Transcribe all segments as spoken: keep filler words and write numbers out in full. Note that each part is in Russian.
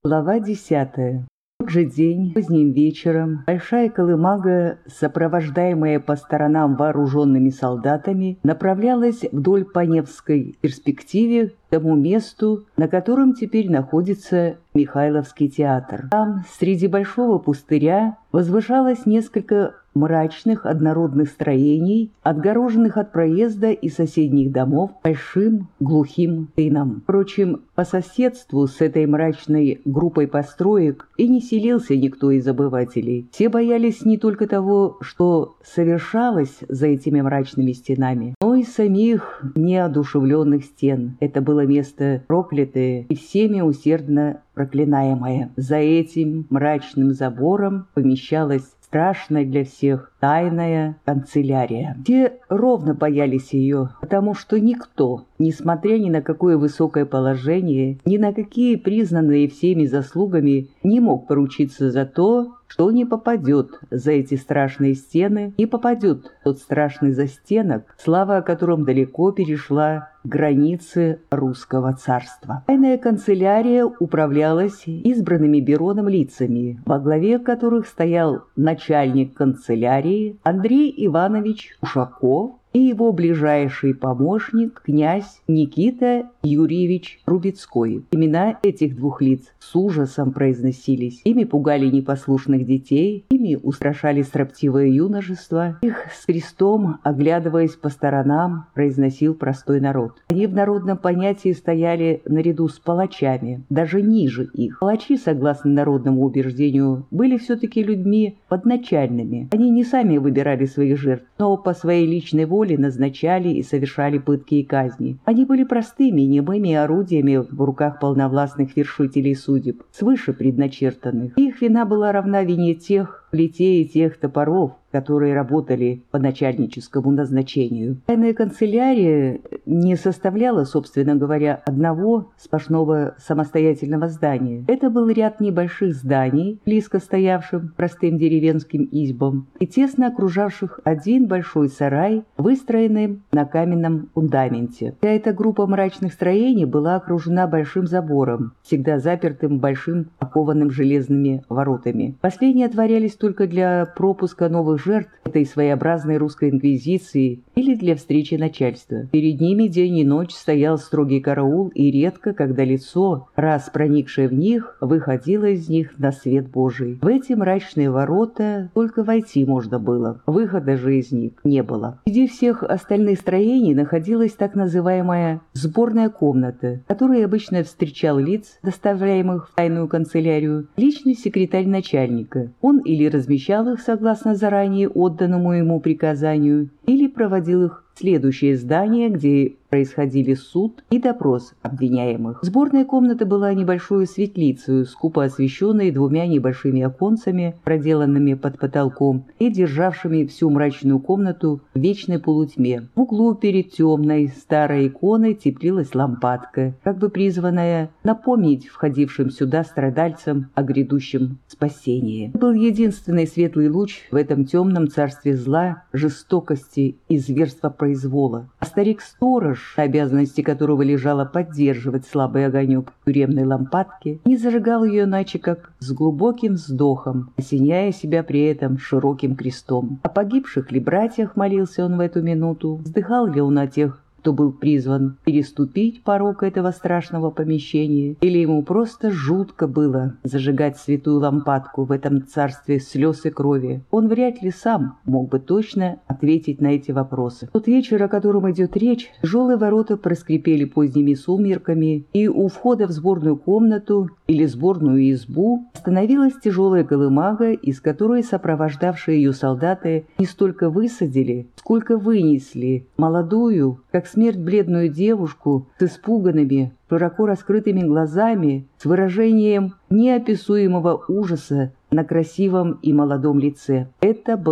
Глава десятая. В тот же день, поздним вечером, большая колымага, сопровождаемая по сторонам вооруженными солдатами, направлялась вдоль по Невской перспективе к тому месту, на котором теперь находится Михайловский театр. Там, среди большого пустыря, возвышалось несколько мрачных однородных строений, отгороженных от проезда и соседних домов большим глухим тыном. Впрочем, по соседству с этой мрачной группой построек и не селился никто из обывателей. Все боялись не только того, что совершалось за этими мрачными стенами, но и самих неодушевленных стен. Это было место проклятое и всеми усердно проклинаемое. За этим мрачным забором помещалась страшная для всех тайная канцелярия. Все ровно боялись ее, потому что никто, несмотря ни на какое высокое положение, ни на какие признанные всеми заслугами, не мог поручиться за то, что не попадет за эти страшные стены, не попадет в тот страшный застенок, слава о котором далеко перешла границы русского царства. Тайная канцелярия управлялась избранными Бироном лицами, во главе которых стоял начальник канцелярии Андрей Иванович Ушаков и его ближайший помощник князь Никита Юрьевич Трубецкой. Имена этих двух лиц с ужасом произносились. Ими пугали непослушных детей, ими устрашали строптивое юношество. Их с крестом, оглядываясь по сторонам, произносил простой народ. Они в народном понятии стояли наряду с палачами, даже ниже их. Палачи, согласно народному убеждению, были все-таки людьми подначальными. Они не сами выбирали своих жертв, но по своей личной воле назначали и совершали пытки и казни. Они были простыми, немыми орудиями в руках полновластных вершителей судеб, свыше предначертанных. Их вина была равна вине тех плетей и тех топоров, которые работали по начальническому назначению. Тайная канцелярия не составляла, собственно говоря, одного сплошного самостоятельного здания. Это был ряд небольших зданий, близко стоявших простым деревенским избам и тесно окружавших один большой сарай, выстроенный на каменном фундаменте. Вся эта группа мрачных строений была окружена большим забором, всегда запертым большим окованным железными воротами. Последние отворялись только для пропуска новых жертв этой своеобразной русской инквизиции или для встречи начальства. Перед ними день и ночь стоял строгий караул, и редко, когда лицо, раз проникшее в них, выходило из них на свет Божий. В эти мрачные ворота только войти можно было, выхода же из них не было. Среди всех остальных строений находилась так называемая сборная комната, которая обычно встречал лиц, доставляемых в тайную канцелярию, личный секретарь начальника. Он или размещал их согласно заранее отданному ему приказанию, или проводил их в следующее здание, где происходили суд и допрос обвиняемых. Сборная комната была небольшой светлицей, скупо освещенной двумя небольшими оконцами, проделанными под потолком и державшими всю мрачную комнату в вечной полутьме. В углу перед темной старой иконой теплилась лампадка, как бы призванная напомнить входившим сюда страдальцам о грядущем спасении. Это был единственный светлый луч в этом темном царстве зла, жестокости и зверства произвола. А старик-сторож, обязанности которого лежало поддерживать слабый огонек тюремной лампадки, не зажигал ее иначе, как с глубоким вздохом, осеняя себя при этом широким крестом. О погибших ли братьях молился он в эту минуту? Вздыхал ли он о тех, кто был призван переступить порог этого страшного помещения, или ему просто жутко было зажигать святую лампадку в этом царстве слез и крови? Он вряд ли сам мог бы точно ответить на эти вопросы. В тот вечер, о котором идет речь, тяжелые ворота проскрипели поздними сумерками, и у входа в сборную комнату или сборную избу остановилась тяжелая колымага, из которой сопровождавшие ее солдаты не столько высадили, сколько вынесли молодую, как смерть бледную девушку с испуганными, широко раскрытыми глазами, с выражением неописуемого ужаса на красивом и молодом лице. Это была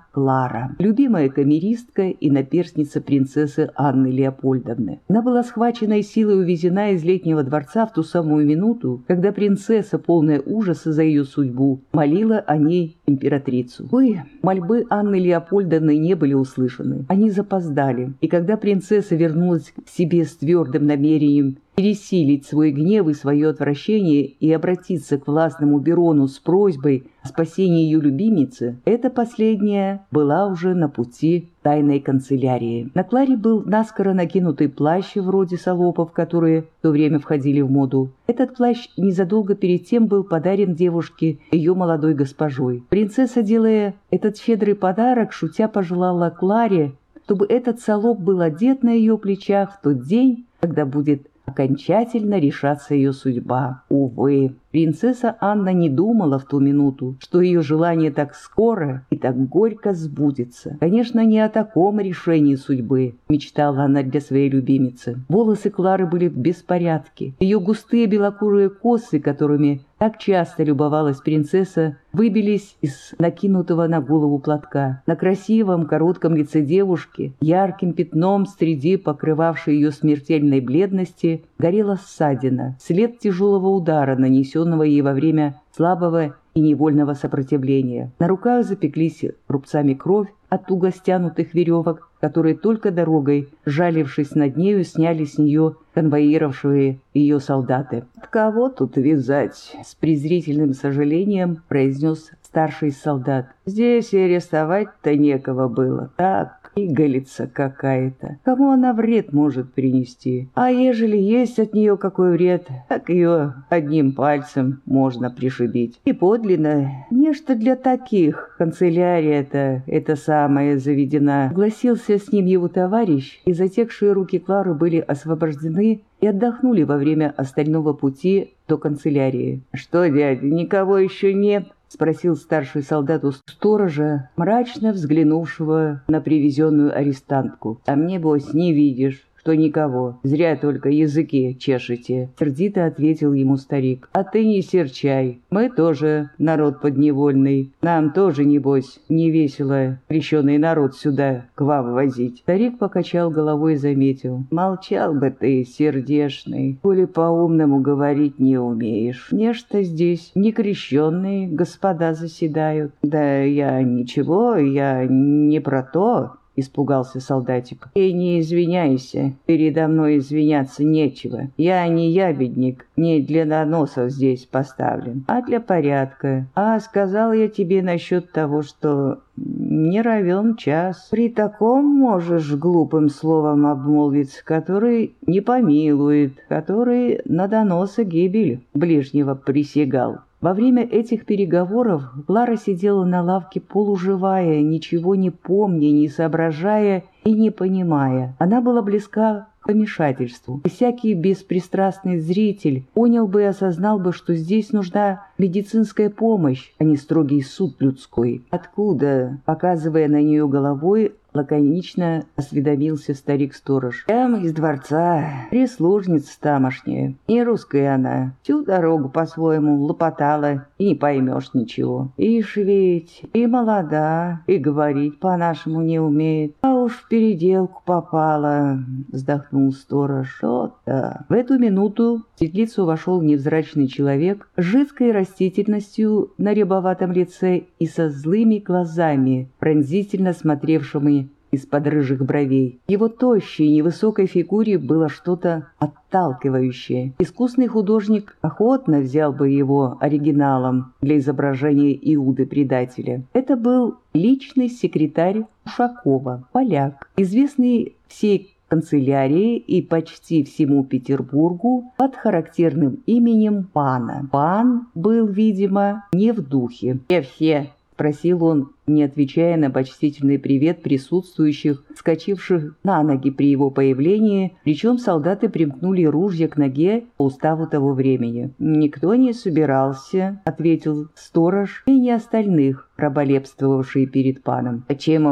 Клара, любимая камеристка и наперсница принцессы Анны Леопольдовны. Она была схвачена и силой увезена из Летнего дворца в ту самую минуту, когда принцесса, полная ужаса за ее судьбу, молила о ней императрицу. Увы, мольбы Анны Леопольдовны не были услышаны. Они запоздали, и когда принцесса вернулась к себе с твердым намерением пересилить свой гнев и свое отвращение и обратиться к властному Бирону с просьбой о спасении ее любимицы, эта последняя была уже на пути тайной канцелярии. На Кларе был наскоро накинутый плащ вроде салопов, которые в то время входили в моду. Этот плащ незадолго перед тем был подарен девушке ее молодой госпожой. Принцесса, делая этот щедрый подарок, шутя пожелала Кларе, чтобы этот салоп был одет на ее плечах в тот день, когда будет окончательно решаться ее судьба. Увы, принцесса Анна не думала в ту минуту, что ее желание так скоро и так горько сбудется. Конечно, не о таком решении судьбы мечтала она для своей любимицы. Волосы Клары были в беспорядке. Ее густые белокурые косы, которыми так часто любовалась принцесса, выбились из накинутого на голову платка. На красивом коротком лице девушки, ярким пятном среди покрывавшей ее смертельной бледности, горела ссадина, след тяжелого удара, нанесенного ей во время слабого и невольного сопротивления. На руках запеклись рубцами кровь от туго стянутых веревок, которые только дорогой, жалившись над нею, сняли с нее конвоировавшие ее солдаты. «От кого тут вязать?» — с презрительным сожалением произнес старший солдат. «Здесь и арестовать-то некого было. Так, пигалица какая-то. Кому она вред может принести? А ежели есть от нее какой вред, так ее одним пальцем можно пришибить. И подлинно, нечто для таких канцелярия-то это самое заведена». Согласился с ним его товарищ, и затекшие руки Клары были освобождены и отдохнули во время остального пути до канцелярии. «Что, дядя, никого еще нет?» — спросил старший солдат у сторожа, мрачно взглянувшего на привезенную арестантку. «А мне, бось, не видишь, что никого. Зря только языки чешете», — сердито ответил ему старик. «А ты не серчай. Мы тоже народ подневольный. Нам тоже, небось, не весело крещеный народ сюда к вам возить». Старик покачал головой и заметил. «Молчал бы ты, сердешный, коли по-умному говорить не умеешь. Нечто здесь не крещенные господа заседают». «Да я ничего, я не про то», — испугался солдатик. «И не извиняйся, передо мной извиняться нечего. Я не ябедник, не для доносов здесь поставлен, а для порядка. А сказал я тебе насчет того, что не равен час. При таком можешь глупым словом обмолвиться, который не помилует, который на доносы гибель ближнего присягал». Во время этих переговоров Клара сидела на лавке полуживая, ничего не помня, не соображая и не понимая. Она была близка к помешательству. Всякий беспристрастный зритель понял бы и осознал бы, что здесь нужна медицинская помощь, а не строгий суд людской. «Откуда?» — показывая на нее головой, лаконично осведомился старик-сторож. «Прямо из дворца. Прислужница тамошняя. Не русская она. Всю дорогу по-своему лопотала, и не поймешь ничего. Ишь ведь и молода, и говорить по-нашему не умеет. А уж в переделку попала», — вздохнул сторож. «Что-то». В эту минуту в светлицу вошел невзрачный человек с жидкой растительностью на рябоватом лице и со злыми глазами, пронзительно смотревшими из-под рыжих бровей. В его тощей невысокой фигуре было что-то отталкивающее. Искусный художник охотно взял бы его оригиналом для изображения Иуды-предателя. Это был личный секретарь Ушакова, поляк, известный всей канцелярии и почти всему Петербургу под характерным именем Пана. Пан был, видимо, не в духе. «Все, все!» — спросил он, не отвечая на почтительный привет присутствующих, вскочивших на ноги при его появлении, причем солдаты примкнули ружья к ноге по уставу того времени. «Никто не собирался», — ответил сторож, и не остальных, проболепствовавшие перед паном. «Почему?» —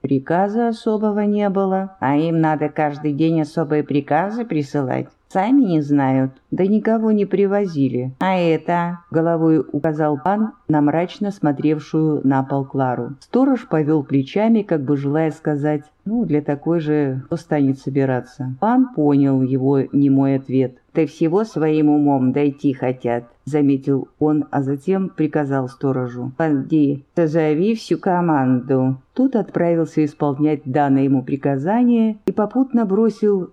Приказа особого не было, а им надо каждый день особые приказы присылать. Сами не знают, да никого не привозили. А это, головой указал пан на мрачно смотревшую на пол Клару. Сторож повел плечами, как бы желая сказать, ну, для такой же, кто станет собираться. Пан понял его немой ответ. «Да всего своим умом дойти хотят», — заметил он, а затем приказал сторожу. «Поди, созови всю команду». Тут отправился исполнять данное ему приказание и попутно бросил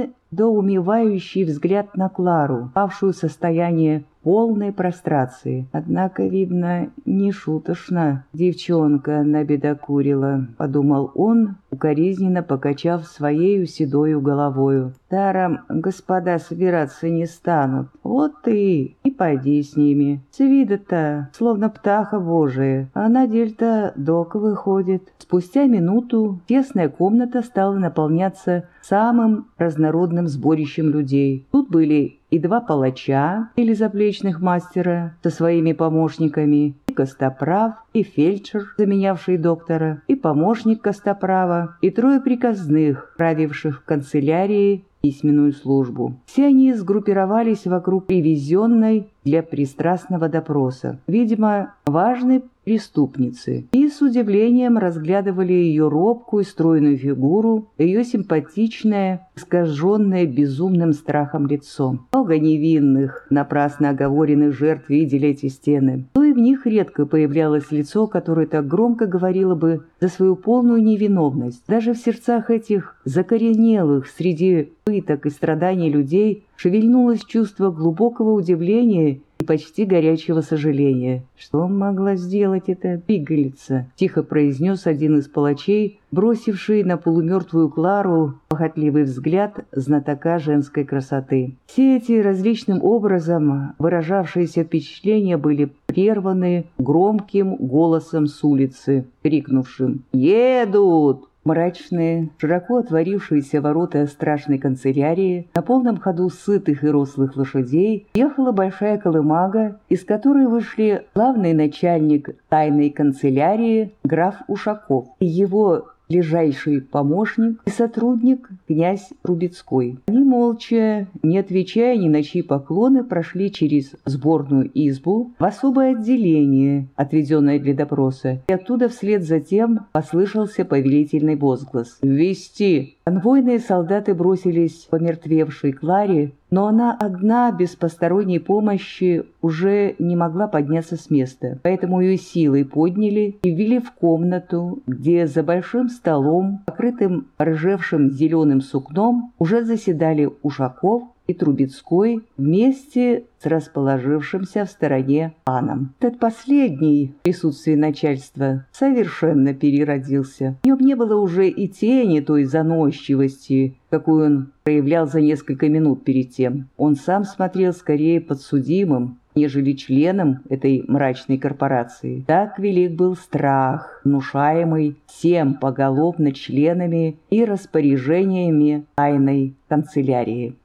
недоумевающий взгляд на Клару, павшую в состояние полной прострации. Однако, видно, не шуточно девчонка набедокурила, подумал он, укоризненно покачав своею седою головою. Даром господа собираться не станут. Вот ты и пойди с ними. С вида-то, словно птаха божия, а на дель-то док выходит. Спустя минуту тесная комната стала наполняться самым разнородным сборищем людей. Тут были и два палача или заплечных мастера со своими помощниками, и костоправ, и фельдшер, заменявший доктора, и помощник костоправа, и трое приказных, правивших в канцелярии письменную службу. Все они сгруппировались вокруг привезенной для пристрастного допроса, видимо, важной преступницы, и с удивлением разглядывали ее робкую стройную фигуру, ее симпатичное, искаженное безумным страхом лицо. Много невинных, напрасно оговоренных жертв видели эти стены, но и в них редко появлялось лицо, которое так громко говорило бы за свою полную невиновность. Даже в сердцах этих закоренелых среди пыток и страданий людей шевельнулось чувство глубокого удивления и почти горячего сожаления. «Что могла сделать эта пигалица?» — тихо произнес один из палачей, бросивший на полумертвую Клару похотливый взгляд знатока женской красоты. Все эти различным образом выражавшиеся впечатления были прерваны громким голосом с улицы, крикнувшим «Едут!». Мрачные, широко отворившиеся ворота страшной канцелярии, на полном ходу сытых и рослых лошадей, ехала большая колымага, из которой вышли главный начальник тайной канцелярии граф Ушаков и его ближайший помощник и сотрудник князь Трубецкой. Они молча, не отвечая ни на чьи поклоны, прошли через сборную избу в особое отделение, отведенное для допроса, и оттуда вслед за тем послышался повелительный возглас «Ввести!». Конвойные солдаты бросились по мертвевшей Кларе, но она одна, без посторонней помощи, уже не могла подняться с места. Поэтому ее силой подняли и ввели в комнату, где за большим столом, покрытым ржевшим зеленым сукном, уже заседали Ушаков и Трубецкой вместе с расположившимся в стороне паном. Этот последний в присутствии начальства совершенно переродился. В нем не было уже и тени той заносчивости, какую он проявлял за несколько минут перед тем. Он сам смотрел скорее подсудимым, нежели членом этой мрачной корпорации. Так велик был страх, внушаемый всем поголовно членами и распоряжениями тайной канцелярии.